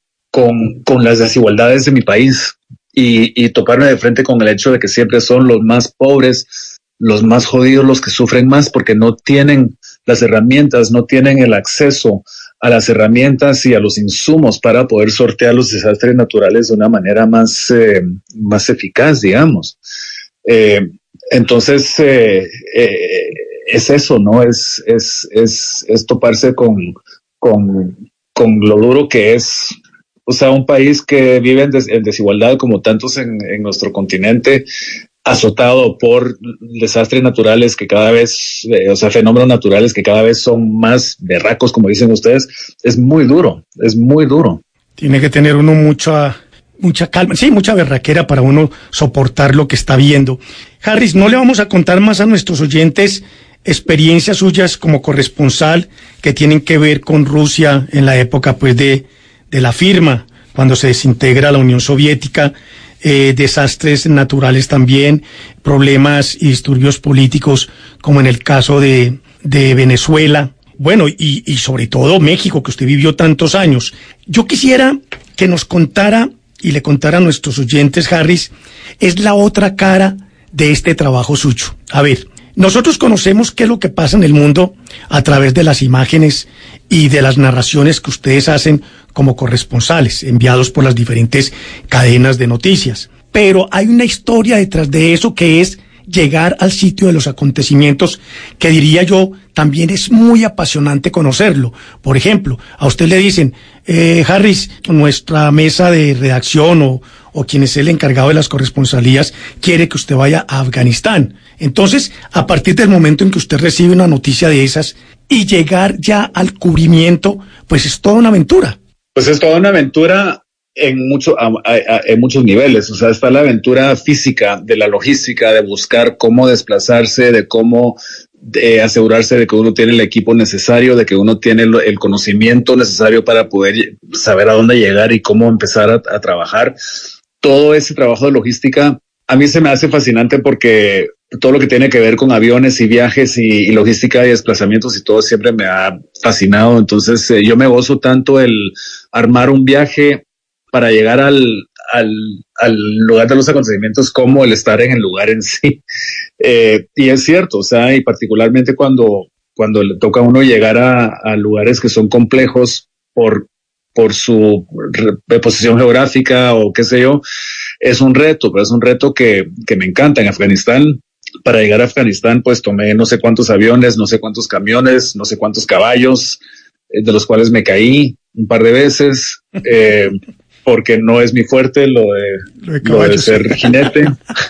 con, con las desigualdades de mi país y, y toparme de frente con el hecho de que siempre son los más pobres, los más jodidos, los que sufren más porque no tienen las herramientas, no tienen el acceso a las herramientas y a los insumos para poder sortear los desastres naturales de una manera más, eh, más eficaz, digamos. Eh, entonces, eh, eh, es eso, ¿no? Es, es, es, es toparse con, con, con lo duro que es, o sea, un país que vive en, des, en desigualdad como tantos en, en nuestro continente, azotado por desastres naturales que cada vez, eh, o sea, fenómenos naturales que cada vez son más berracos, como dicen ustedes, es muy duro, es muy duro. Tiene que tener uno mucha, mucha calma, sí, mucha berraquera para uno soportar lo que está viendo. Harris, no le vamos a contar más a nuestros oyentes experiencias suyas como corresponsal que tienen que ver con Rusia en la época, pues, de, de la firma, cuando se desintegra la Unión Soviética. Eh, desastres naturales también, problemas y disturbios políticos, como en el caso de, de Venezuela, bueno, y, y sobre todo México, que usted vivió tantos años. Yo quisiera que nos contara, y le contara a nuestros oyentes, Harris, es la otra cara de este trabajo suyo. A ver, nosotros conocemos qué es lo que pasa en el mundo a través de las imágenes y de las narraciones que ustedes hacen como corresponsales, enviados por las diferentes cadenas de noticias. Pero hay una historia detrás de eso que es llegar al sitio de los acontecimientos, que diría yo, también es muy apasionante conocerlo. Por ejemplo, a usted le dicen, eh, Harris, nuestra mesa de redacción o, o quien es el encargado de las corresponsalías quiere que usted vaya a Afganistán. Entonces, a partir del momento en que usted recibe una noticia de esas y llegar ya al cubrimiento, pues es toda una aventura. Pues es toda una aventura en, mucho, a, a, a, en muchos niveles. O sea, está la aventura física de la logística, de buscar cómo desplazarse, de cómo de asegurarse de que uno tiene el equipo necesario, de que uno tiene el, el conocimiento necesario para poder saber a dónde llegar y cómo empezar a, a trabajar. Todo ese trabajo de logística a mí se me hace fascinante porque todo lo que tiene que ver con aviones y viajes y, y logística y desplazamientos y todo siempre me ha fascinado. Entonces eh, yo me gozo tanto el armar un viaje para llegar al, al, al lugar de los acontecimientos como el estar en el lugar en sí. Eh, y es cierto, o sea, y particularmente cuando, cuando le toca a uno llegar a, a lugares que son complejos por por su re- posición geográfica o qué sé yo, es un reto, pero es un reto que, que me encanta. En Afganistán, para llegar a Afganistán, pues tomé no sé cuántos aviones, no sé cuántos camiones, no sé cuántos caballos, eh, de los cuales me caí un par de veces, eh, porque no es mi fuerte lo de, Lo de lo de caballos. ser jinete.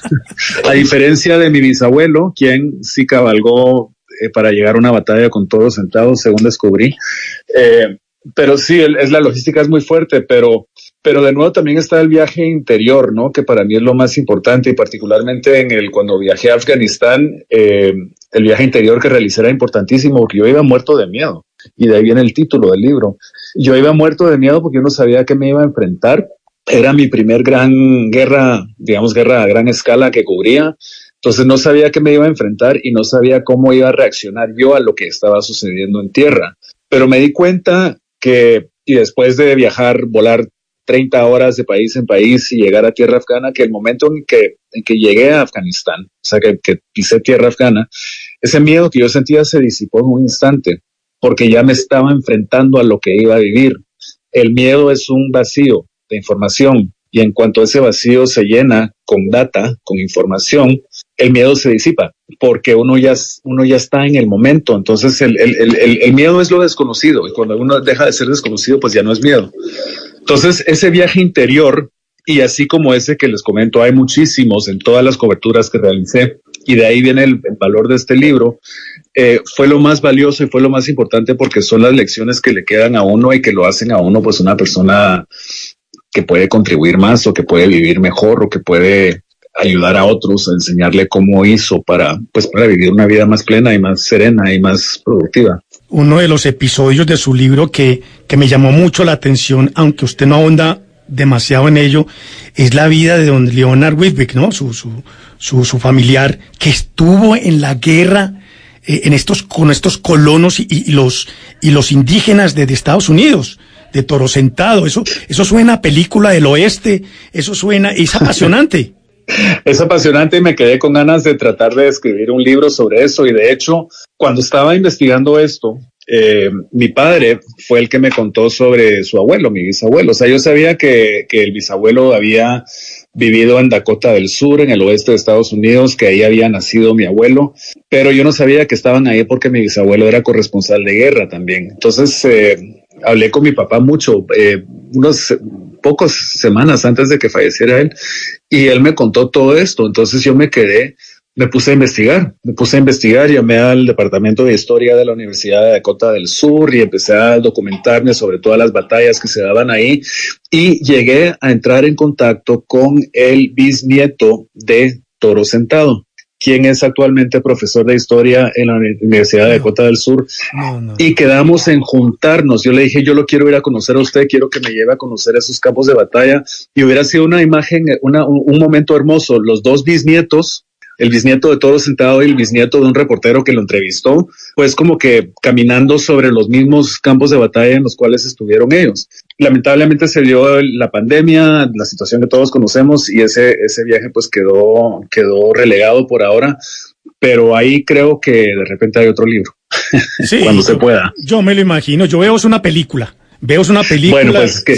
A diferencia de mi bisabuelo, quien sí cabalgó eh, para llegar a una batalla con todos sentados, según descubrí. Eh, pero sí, el, es la logística es muy fuerte, pero, pero de nuevo también está el viaje interior, ¿no? Que para mí es lo más importante, y particularmente en el cuando viajé a Afganistán, eh, el viaje interior que realicé era importantísimo, porque yo iba muerto de miedo, y de ahí viene el título del libro. Yo iba muerto de miedo porque yo no sabía a qué me iba a enfrentar. Era mi primer gran guerra, digamos, guerra a gran escala que cubría. Entonces no sabía a qué me iba a enfrentar y no sabía cómo iba a reaccionar yo a lo que estaba sucediendo en tierra. Pero me di cuenta que, y después de viajar, volar treinta horas de país en país y llegar a tierra afgana, que el momento en que, en que llegué a Afganistán, o sea, que, que pisé tierra afgana, ese miedo que yo sentía se disipó en un instante, porque ya me estaba enfrentando a lo que iba a vivir. El miedo es un vacío de información, y en cuanto ese vacío se llena con data, con información, el miedo se disipa, porque uno ya, uno ya está en el momento. Entonces el, el, el, el miedo es lo desconocido, y cuando uno deja de ser desconocido, pues ya no es miedo. Entonces ese viaje interior, y así como ese que les comento, hay muchísimos en todas las coberturas que realicé, y de ahí viene el, el valor de este libro, eh, fue lo más valioso y fue lo más importante, porque son las lecciones que le quedan a uno y que lo hacen a uno pues una persona que puede contribuir más, o que puede vivir mejor, o que puede ayudar a otros a enseñarle cómo hizo para, pues, para vivir una vida más plena y más serena y más productiva. Uno de los episodios de su libro que, que me llamó mucho la atención, aunque usted no ahonda demasiado en ello, es la vida de don Leonard Whitbeck, ¿no? Su, su, su, su familiar que estuvo en la guerra eh, en estos, con estos colonos y, y, los, y los indígenas de, de Estados Unidos, de Toro Sentado. Eso, eso suena a película del oeste, eso suena, es apasionante. Es apasionante y me quedé con ganas de tratar de escribir un libro sobre eso. Y de hecho, cuando estaba investigando esto, eh, mi padre fue el que me contó sobre su abuelo, mi bisabuelo. O sea, yo sabía que, que el bisabuelo había vivido en Dakota del Sur, en el oeste de Estados Unidos, que ahí había nacido mi abuelo, pero yo no sabía que estaban ahí porque mi bisabuelo era corresponsal de guerra también. Entonces, eh, hablé con mi papá mucho, eh, unos pocas semanas antes de que falleciera él, y él me contó todo esto. Entonces yo me quedé, me puse a investigar, me puse a investigar, llamé al Departamento de Historia de la Universidad de Dakota del Sur y empecé a documentarme sobre todas las batallas que se daban ahí, y llegué a entrar en contacto con el bisnieto de Toro Sentado, quien es actualmente profesor de historia en la Universidad de Dakota del Sur, No, no. y quedamos en juntarnos. Yo le dije, yo lo quiero ir a conocer a usted, quiero que me lleve a conocer esos campos de batalla, y hubiera sido una imagen, una, un, un momento hermoso. Los dos bisnietos, el bisnieto de Toro Sentado y el bisnieto de un reportero que lo entrevistó, pues como que caminando sobre los mismos campos de batalla en los cuales estuvieron ellos. Lamentablemente se dio la pandemia, la situación que todos conocemos, y ese, ese viaje pues quedó, quedó relegado por ahora, pero ahí creo que de repente hay otro libro, Sí, cuando se pueda. Yo me lo imagino, yo veo es una película, veo es una película. Bueno, pues que,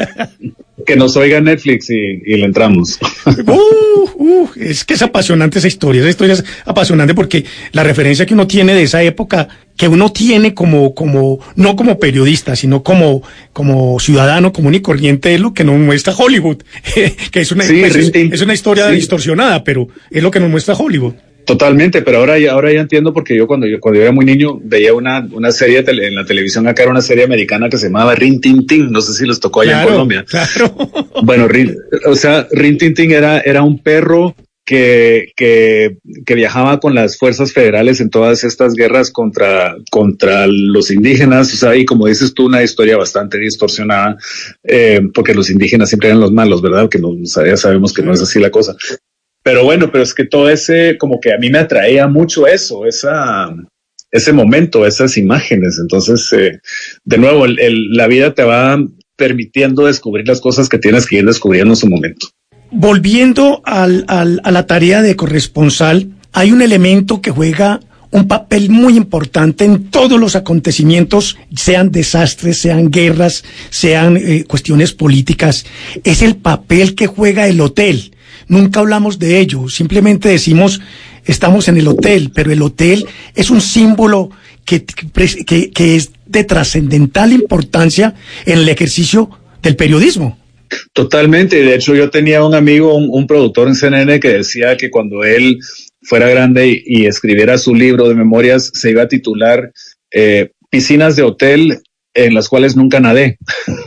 que nos oiga Netflix y, y le entramos. Uh, uh, es que es apasionante esa historia, esa historia es apasionante porque la referencia que uno tiene de esa época, que uno tiene como, como, no como periodista, sino como, como ciudadano común y corriente, es lo que nos muestra Hollywood, que es una, Sí, pues, es, Rintin. es una historia Sí. distorsionada, pero es lo que nos muestra Hollywood. Totalmente, pero ahora ya, ahora ya entiendo, porque yo cuando yo cuando yo era muy niño veía una, una serie tele, en la televisión acá, era una serie americana que se llamaba Rin Tin Tin, no sé si les tocó allá Claro, en Colombia. Claro. Bueno, Rin, o sea, Rin Tin Tin era, era un perro que, que, que viajaba con las fuerzas federales en todas estas guerras contra, contra los indígenas. O sea, y como dices tú, una historia bastante distorsionada, eh, porque los indígenas siempre eran los malos, ¿verdad? Que no, ya sabemos que no es así la cosa. Pero bueno, pero es que todo ese, como que a mí me atraía mucho eso, esa, ese momento, esas imágenes. Entonces, eh, de nuevo, el, el, la vida te va permitiendo descubrir las cosas que tienes que ir descubriendo en su momento. Volviendo al, al, a la tarea de corresponsal, hay un elemento que juega un papel muy importante en todos los acontecimientos, sean desastres, sean guerras, sean eh, cuestiones políticas. Es el papel que juega el hotel. Nunca hablamos de ello, simplemente decimos estamos en el hotel, pero el hotel es un símbolo que, que, que es de trascendental importancia en el ejercicio del periodismo. Totalmente, de hecho yo tenía un amigo, un, un productor en C N N que decía que cuando él fuera grande y, y escribiera su libro de memorias se iba a titular eh, Piscinas de Hotel en las cuales nunca nadé.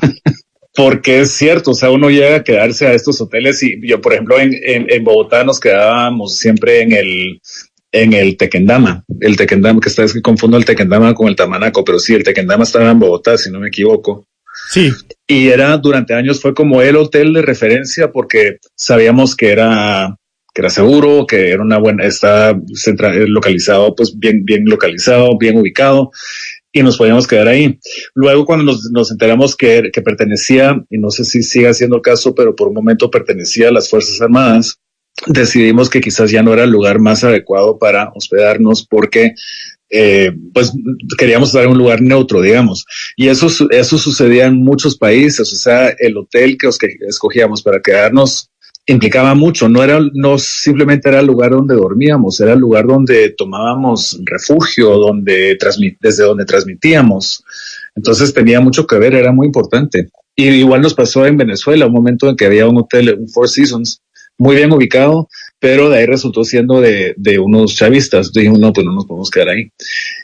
Porque es cierto, o sea, uno llega a quedarse a estos hoteles y yo, por ejemplo, en, en, en Bogotá nos quedábamos siempre en el en el Tequendama, el Tequendama, que está, es que confundo el Tequendama con el Tamanaco, pero sí, el Tequendama estaba en Bogotá, si no me equivoco. Sí. Y era, durante años fue como el hotel de referencia porque sabíamos que era, que era seguro, que era una buena, está central, localizado, pues bien, bien localizado, bien ubicado, y nos podíamos quedar ahí. Luego cuando nos, nos enteramos que, que pertenecía, y no sé si siga siendo el caso, pero por un momento pertenecía a las Fuerzas Armadas, decidimos que quizás ya no era el lugar más adecuado para hospedarnos porque eh, pues queríamos estar en un lugar neutro, digamos. Y eso, eso sucedía en muchos países, o sea, el hotel que, que escogíamos para quedarnos implicaba mucho, no era, no simplemente era el lugar donde dormíamos, era el lugar donde tomábamos refugio, donde transmit, desde donde transmitíamos. Entonces tenía mucho que ver, era muy importante. Y igual nos pasó en Venezuela, un momento en que había un hotel, un Four Seasons, muy bien ubicado, pero de ahí resultó siendo de, de unos chavistas. Dijimos, no, pues no nos podemos quedar ahí.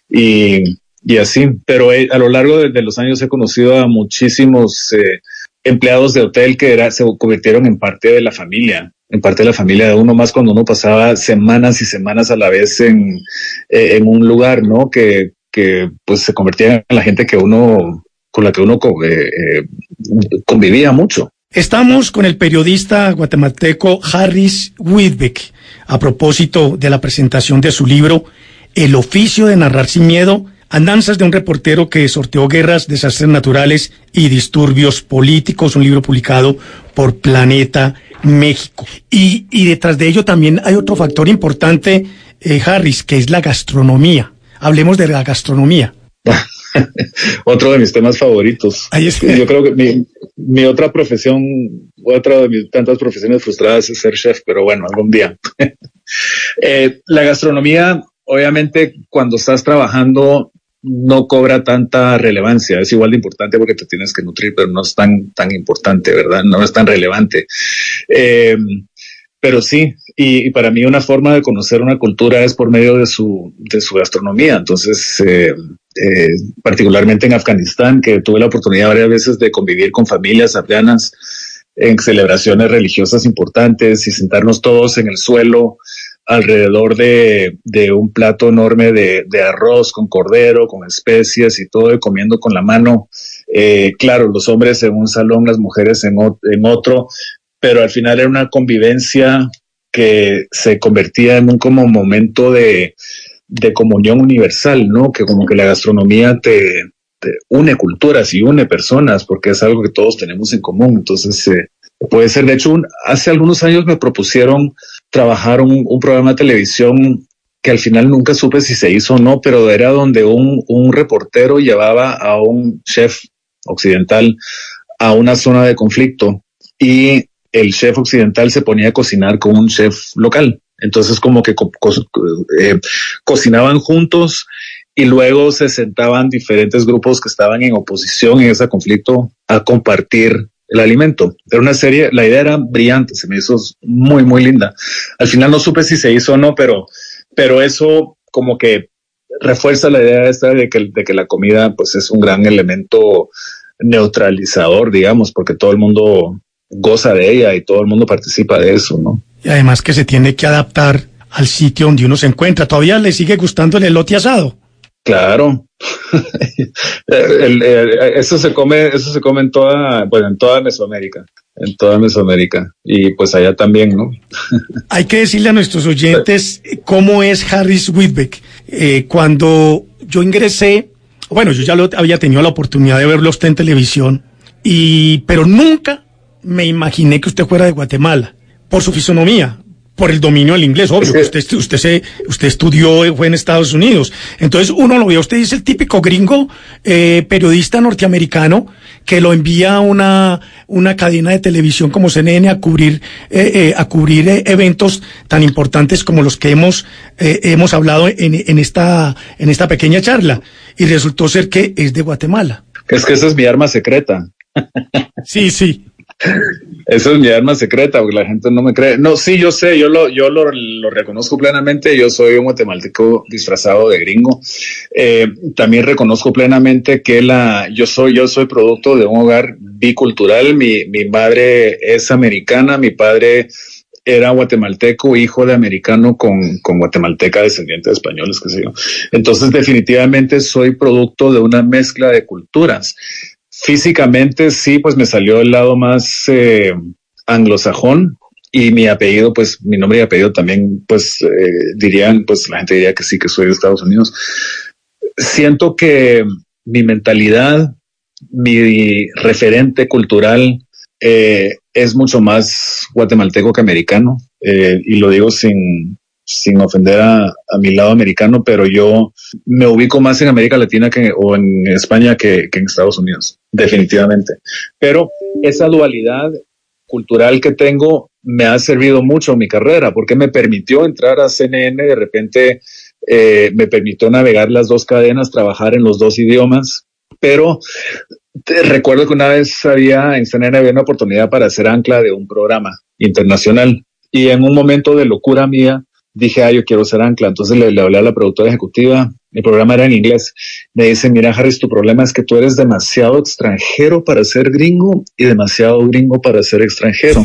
Y, y así, pero eh, a lo largo de, de los años he conocido a muchísimos eh, empleados de hotel que era, se convirtieron en parte de la familia, en parte de la familia de uno, más cuando uno pasaba semanas y semanas a la vez en, eh, en un lugar, ¿no? Que, que pues se convertía en la gente que uno, con la que uno eh, eh, convivía mucho. Estamos con el periodista guatemalteco Harris Whitbeck a propósito de la presentación de su libro El oficio de narrar sin miedo, andanzas de un reportero que sorteó guerras, desastres naturales y disturbios políticos, un libro publicado por Planeta México. Y, y detrás de ello también hay otro factor importante, eh, Harris, que es la gastronomía. Hablemos de la gastronomía. Otro de mis temas favoritos. Ahí es. Yo creo que mi, mi otra profesión, otra de mis tantas profesiones frustradas es ser chef, pero bueno, algún día. eh, la gastronomía, obviamente, cuando estás trabajando, no cobra tanta relevancia. Es igual de importante porque te tienes que nutrir, pero no es tan, tan importante, ¿verdad? No es tan relevante. Eh, Pero sí, y, y para mí una forma de conocer una cultura es por medio de su, de su gastronomía. Entonces, eh, eh, particularmente en Afganistán, que tuve la oportunidad varias veces de convivir con familias afganas en celebraciones religiosas importantes y sentarnos todos en el suelo alrededor de, de un plato enorme de, de arroz con cordero, con especias y todo, y comiendo con la mano. Eh, claro, los hombres en un salón, las mujeres en, o, en otro, pero al final era una convivencia que se convertía en un como momento de, de comunión universal, ¿no? Que como que la gastronomía te, te une culturas y une personas, porque es algo que todos tenemos en común. Entonces, eh, puede ser, de hecho, un, hace algunos años me propusieron trabajar un, un programa de televisión que al final nunca supe si se hizo o no, pero era donde un, un reportero llevaba a un chef occidental a una zona de conflicto y el chef occidental se ponía a cocinar con un chef local. Entonces como que co co eh, cocinaban juntos y luego se sentaban diferentes grupos que estaban en oposición en ese conflicto a compartir el alimento. Era una serie, la idea era brillante, se me hizo muy, muy linda. Al final no supe si se hizo o no, pero, pero eso como que refuerza la idea esta de que, de que la comida pues es un gran elemento neutralizador, digamos, porque todo el mundo goza de ella y todo el mundo participa de eso, ¿no? Y además que se tiene que adaptar al sitio donde uno se encuentra. ¿Todavía le sigue gustando el elote asado? Claro. el, el, eso se come, eso se come en toda, bueno, en toda Mesoamérica, en toda Mesoamérica y pues allá también, ¿no? Hay que decirle a nuestros oyentes cómo es Harris Whitbeck. Eh, cuando yo ingresé, bueno, yo ya lo había tenido la oportunidad de verlo usted en televisión, y pero nunca me imaginé que usted fuera de Guatemala, por su fisonomía, por el dominio del inglés, obvio, que usted, usted, se, usted estudió, fue en Estados Unidos. Entonces uno lo ve, usted es el típico gringo eh, periodista norteamericano que lo envía a una, una cadena de televisión como C N N a cubrir, eh, eh, a cubrir eh, eventos tan importantes como los que hemos, eh, hemos hablado en, en, esta, en esta pequeña charla. Y resultó ser que es de Guatemala. Es que esa es mi arma secreta. Sí, sí. Esa es mi arma secreta, porque la gente no me cree. No, sí, yo sé, yo lo, yo lo, lo reconozco plenamente. Yo soy un guatemalteco disfrazado de gringo. Eh, también reconozco plenamente que la, yo soy, yo soy producto de un hogar bicultural. Mi, mi madre es americana, mi padre era guatemalteco, hijo de americano con, con guatemalteca, descendiente de españoles, qué sé yo. Entonces, definitivamente soy producto de una mezcla de culturas. Físicamente sí, pues me salió el lado más eh, anglosajón, y mi apellido, pues mi nombre y apellido también, pues eh, dirían, pues la gente diría que sí, que soy de Estados Unidos. Siento que mi mentalidad, mi referente cultural eh, es mucho más guatemalteco que americano, eh, y lo digo sin... sin ofender a, a mi lado americano, pero yo me ubico más en América Latina que, o en España que, que en Estados Unidos, definitivamente. Pero esa dualidad cultural que tengo me ha servido mucho en mi carrera, porque me permitió entrar a C N N, de repente eh, me permitió navegar las dos cadenas, trabajar en los dos idiomas, pero te recuerdo que una vez había en C N N había una oportunidad para ser ancla de un programa internacional, y en un momento de locura mía, dije, ah, yo quiero ser ancla. Entonces le, le hablé a la productora ejecutiva. El programa era en inglés. Me dice, mira, Harris, tu problema es que tú eres demasiado extranjero para ser gringo y demasiado gringo para ser extranjero.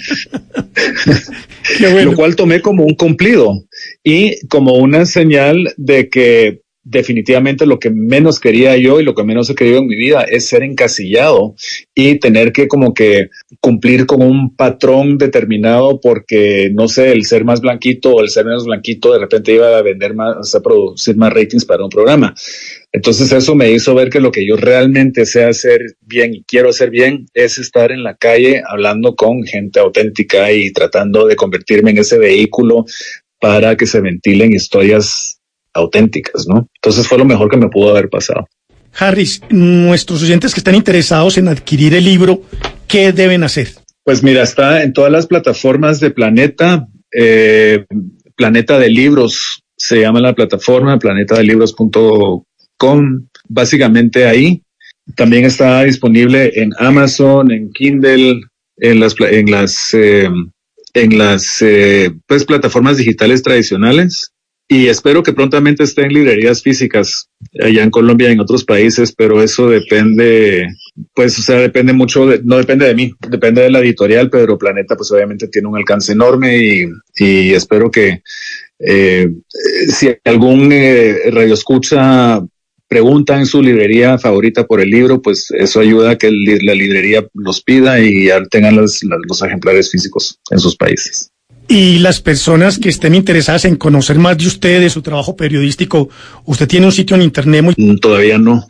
Bueno. Lo cual tomé como un cumplido y como una señal de que definitivamente lo que menos quería yo y lo que menos he querido en mi vida es ser encasillado y tener que como que cumplir con un patrón determinado, porque no sé, el ser más blanquito o el ser menos blanquito de repente iba a vender más, a producir más ratings para un programa. Entonces eso me hizo ver que lo que yo realmente sé hacer bien y quiero hacer bien es estar en la calle hablando con gente auténtica y tratando de convertirme en ese vehículo para que se ventilen historias auténticas, ¿no? Entonces fue lo mejor que me pudo haber pasado. Harris, nuestros oyentes que están interesados en adquirir el libro, ¿qué deben hacer? Pues mira, está en todas las plataformas de Planeta, eh, Planeta de Libros, se llama la plataforma, planeta de libros punto com, básicamente ahí. También está disponible en Amazon, en Kindle, en las, en las, eh, en las eh, pues, plataformas digitales tradicionales. Y espero que prontamente esté en librerías físicas allá en Colombia y en otros países, pero eso depende, pues, o sea, depende mucho, de, no depende de mí, depende de la editorial, pero Planeta, pues, obviamente tiene un alcance enorme y, y espero que eh, si algún eh, radioescucha pregunta en su librería favorita por el libro, pues eso ayuda a que el, la librería los pida y ya tengan los, los ejemplares físicos en sus países. Y las personas que estén interesadas en conocer más de usted, de su trabajo periodístico, usted tiene un sitio en internet muy... Todavía no.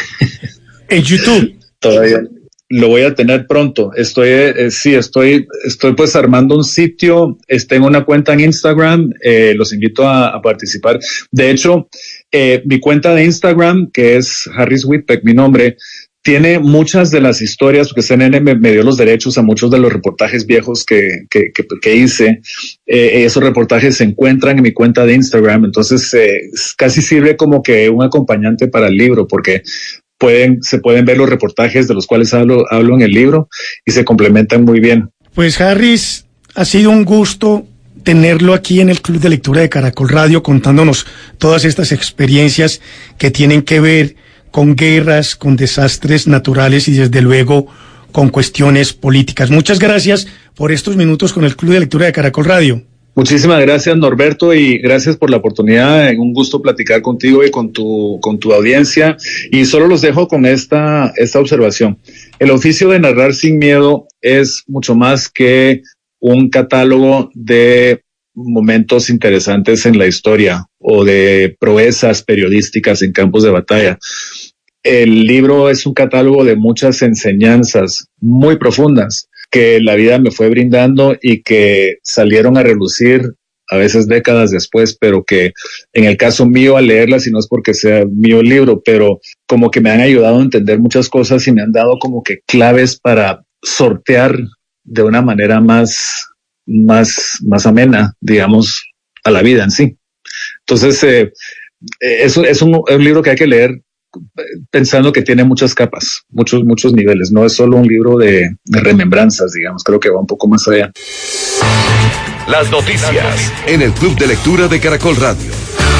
¿En YouTube? Todavía lo voy a tener pronto. Estoy, eh, sí, estoy, estoy pues armando un sitio, tengo una cuenta en Instagram, eh, los invito a, a participar. De hecho, eh, mi cuenta de Instagram, que es Harris Whitbeck, mi nombre, tiene muchas de las historias, porque C N N me, me dio los derechos a muchos de los reportajes viejos que, que, que, que hice. Eh, esos reportajes se encuentran en mi cuenta de Instagram, entonces eh, casi sirve como que un acompañante para el libro, porque pueden, se pueden ver los reportajes de los cuales hablo, hablo en el libro y se complementan muy bien. Pues Harris, ha sido un gusto tenerlo aquí en el Club de Lectura de Caracol Radio, contándonos todas estas experiencias que tienen que ver con guerras, con desastres naturales y desde luego con cuestiones políticas. Muchas gracias por estos minutos con el Club de Lectura de Caracol Radio. Muchísimas gracias, Norberto, y gracias por la oportunidad. Un gusto platicar contigo y con tu, con tu audiencia. Y solo los dejo con esta, esta observación. El oficio de narrar sin miedo es mucho más que un catálogo de momentos interesantes en la historia o de proezas periodísticas en campos de batalla. El libro es un catálogo de muchas enseñanzas muy profundas que la vida me fue brindando y que salieron a relucir a veces décadas después, pero que en el caso mío al leerlas, y no es porque sea mío el libro, pero como que me han ayudado a entender muchas cosas y me han dado como que claves para sortear de una manera más, más, más amena, digamos, a la vida en sí. Entonces, eh, eso es un, es un libro que hay que leer pensando que tiene muchas capas, muchos, muchos niveles. No es solo un libro de, de remembranzas, digamos, creo que va un poco más allá. Las noticias en el Club de Lectura de Caracol Radio.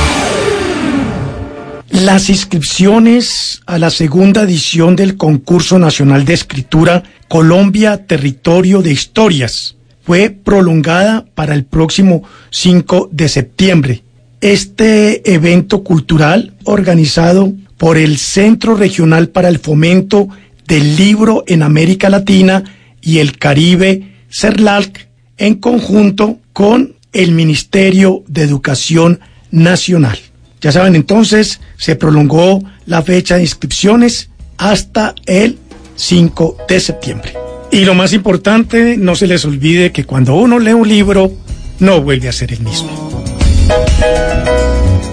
Las inscripciones a la segunda edición del Concurso Nacional de Escritura Colombia, Territorio de Historias fue prolongada para el próximo cinco de septiembre. Este evento cultural, organizado por el Centro Regional para el Fomento del Libro en América Latina y el Caribe, CERLAC, en conjunto con el Ministerio de Educación Nacional. Ya saben, entonces se prolongó la fecha de inscripciones hasta el cinco de septiembre. Y lo más importante, no se les olvide que cuando uno lee un libro, no vuelve a ser el mismo.